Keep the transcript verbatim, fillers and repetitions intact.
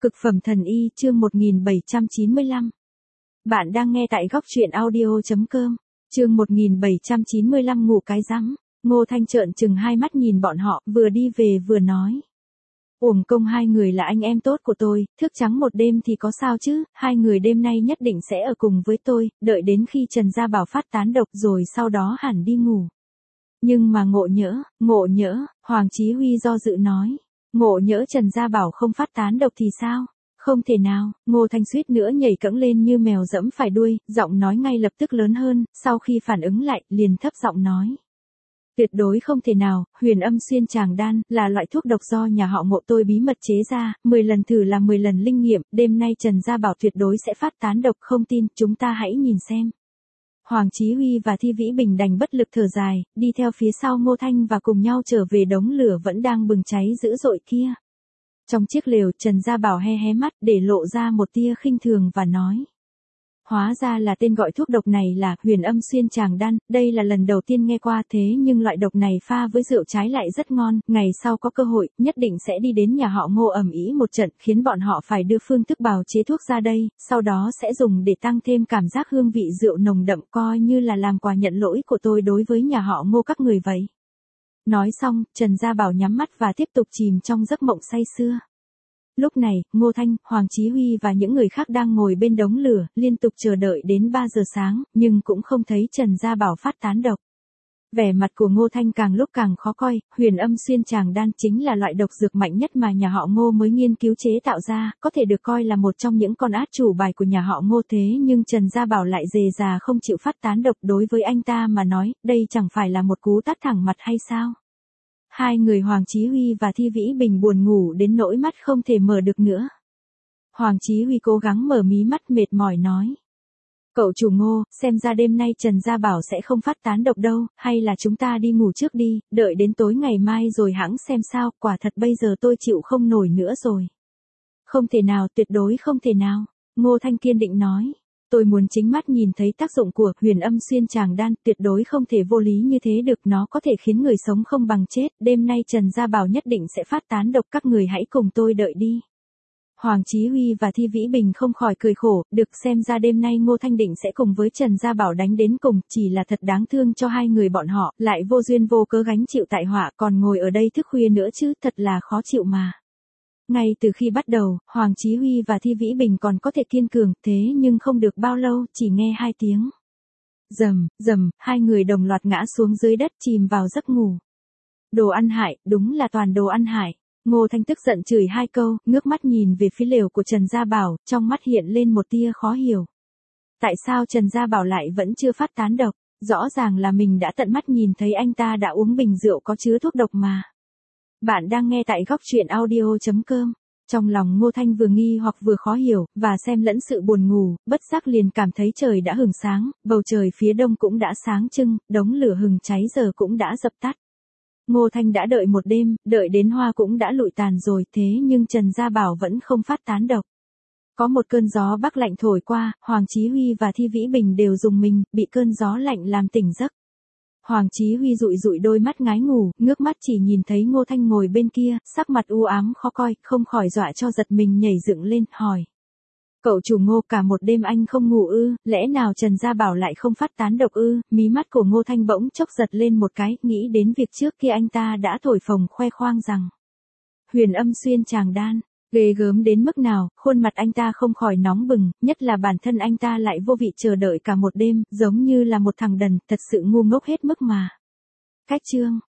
Cực phẩm thần y chương một nghìn bảy trăm chín mươi lăm. Bạn đang nghe tại góc truyện audio chấm com. Chương một nghìn bảy trăm chín mươi lăm ngủ cái rắm. Ngô Thanh trợn trừng hai mắt nhìn bọn họ, vừa đi về vừa nói. Uổng công hai người là anh em tốt của tôi, thức trắng một đêm thì có sao chứ, hai người đêm nay nhất định sẽ ở cùng với tôi, đợi đến khi Trần Gia Bảo phát tán độc rồi sau đó hẳn đi ngủ. Nhưng mà ngộ nhỡ, ngộ nhỡ, Hoàng Chí Huy do dự nói. Ngộ nhỡ Trần Gia Bảo không phát tán độc thì sao? Không thể nào, Ngô Thanh suýt nữa nhảy cẫng lên như mèo dẫm phải đuôi, giọng nói ngay lập tức lớn hơn, sau khi phản ứng lại, liền thấp giọng nói. Tuyệt đối không thể nào, Huyền Âm Xuyên Tràng Đan, là loại thuốc độc do nhà họ Ngộ tôi bí mật chế ra, mười lần thử là mười lần linh nghiệm, đêm nay Trần Gia Bảo tuyệt đối sẽ phát tán độc, không tin, chúng ta hãy nhìn xem. Hoàng Chí Huy và Thi Vĩ Bình đành bất lực thở dài, đi theo phía sau Ngô Thanh và cùng nhau trở về đống lửa vẫn đang bừng cháy dữ dội kia. Trong chiếc lều, Trần Gia Bảo hé hé mắt để lộ ra một tia khinh thường và nói. Hóa ra là tên gọi thuốc độc này là Huyền Âm Xuyên Tràng Đan, đây là lần đầu tiên nghe qua thế nhưng loại độc này pha với rượu trái lại rất ngon, ngày sau có cơ hội, nhất định sẽ đi đến nhà họ Ngô ầm ĩ một trận khiến bọn họ phải đưa phương thức bào chế thuốc ra đây, sau đó sẽ dùng để tăng thêm cảm giác hương vị rượu nồng đậm coi như là làm quà nhận lỗi của tôi đối với nhà họ Ngô các người vậy. Nói xong, Trần Gia Bảo nhắm mắt và tiếp tục chìm trong giấc mộng say sưa. Lúc này, Ngô Thanh, Hoàng Chí Huy và những người khác đang ngồi bên đống lửa, liên tục chờ đợi đến ba giờ sáng, nhưng cũng không thấy Trần Gia Bảo phát tán độc. Vẻ mặt của Ngô Thanh càng lúc càng khó coi, Huyền Âm Xuyên Tràng Đan chính là loại độc dược mạnh nhất mà nhà họ Ngô mới nghiên cứu chế tạo ra, có thể được coi là một trong những con át chủ bài của nhà họ Ngô thế nhưng Trần Gia Bảo lại dề dà không chịu phát tán độc đối với anh ta mà nói, đây chẳng phải là một cú tát thẳng mặt hay sao? Hai người Hoàng Chí Huy và Thi Vĩ Bình buồn ngủ đến nỗi mắt không thể mở được nữa. Hoàng Chí Huy cố gắng mở mí mắt mệt mỏi nói. Cậu chủ Ngô, xem ra đêm nay Trần Gia Bảo sẽ không phát tán độc đâu, hay là chúng ta đi ngủ trước đi, đợi đến tối ngày mai rồi hẵng xem sao, quả thật bây giờ tôi chịu không nổi nữa rồi. Không thể nào, tuyệt đối không thể nào, Ngô Thanh kiên định nói. Tôi muốn chính mắt nhìn thấy tác dụng của Huyền Âm Xuyên Tràng Đan, tuyệt đối không thể vô lý như thế được, nó có thể khiến người sống không bằng chết, đêm nay Trần Gia Bảo nhất định sẽ phát tán độc, các người hãy cùng tôi đợi đi. Hoàng Chí Huy và Thi Vĩ Bình không khỏi cười khổ, được xem ra đêm nay Ngô Thanh định sẽ cùng với Trần Gia Bảo đánh đến cùng, chỉ là thật đáng thương cho hai người bọn họ, lại vô duyên vô cớ gánh chịu tại họa, còn ngồi ở đây thức khuya nữa chứ, thật là khó chịu mà. Ngay từ khi bắt đầu, Hoàng Chí Huy và Thi Vĩ Bình còn có thể kiên cường, thế nhưng không được bao lâu, chỉ nghe hai tiếng. Rầm, rầm, hai người đồng loạt ngã xuống dưới đất chìm vào giấc ngủ. Đồ ăn hại, đúng là toàn đồ ăn hại. Ngô Thanh tức giận chửi hai câu, ngước mắt nhìn về phía lều của Trần Gia Bảo, trong mắt hiện lên một tia khó hiểu. Tại sao Trần Gia Bảo lại vẫn chưa phát tán độc? Rõ ràng là mình đã tận mắt nhìn thấy anh ta đã uống bình rượu có chứa thuốc độc mà. Bạn đang nghe tại góc truyện audio chấm com. Trong lòng Ngô Thanh vừa nghi hoặc vừa khó hiểu, và xem lẫn sự buồn ngủ, bất giác liền cảm thấy trời đã hửng sáng, bầu trời phía đông cũng đã sáng trưng, đống lửa hừng cháy giờ cũng đã dập tắt. Ngô Thanh đã đợi một đêm, đợi đến hoa cũng đã lụi tàn rồi, thế nhưng Trần Gia Bảo vẫn không phát tán độc. Có một cơn gió bắc lạnh thổi qua, Hoàng Chí Huy và Thi Vĩ Bình đều rùng mình, bị cơn gió lạnh làm tỉnh giấc. Hoàng Chí Huy dụi dụi đôi mắt ngái ngủ, ngước mắt chỉ nhìn thấy Ngô Thanh ngồi bên kia, sắc mặt u ám khó coi, không khỏi dọa cho giật mình nhảy dựng lên, hỏi. Cậu chủ Ngô, cả một đêm anh không ngủ ư, lẽ nào Trần Gia Bảo lại không phát tán độc ư? Mí mắt của Ngô Thanh bỗng chốc giật lên một cái, nghĩ đến việc trước kia anh ta đã thổi phồng khoe khoang rằng. Huyền Âm Xuyên Tràng Đan. Ghê gớm đến mức nào, khuôn mặt anh ta không khỏi nóng bừng, nhất là bản thân anh ta lại vô vị chờ đợi cả một đêm, giống như là một thằng đần, thật sự ngu ngốc hết mức mà. Cách chương,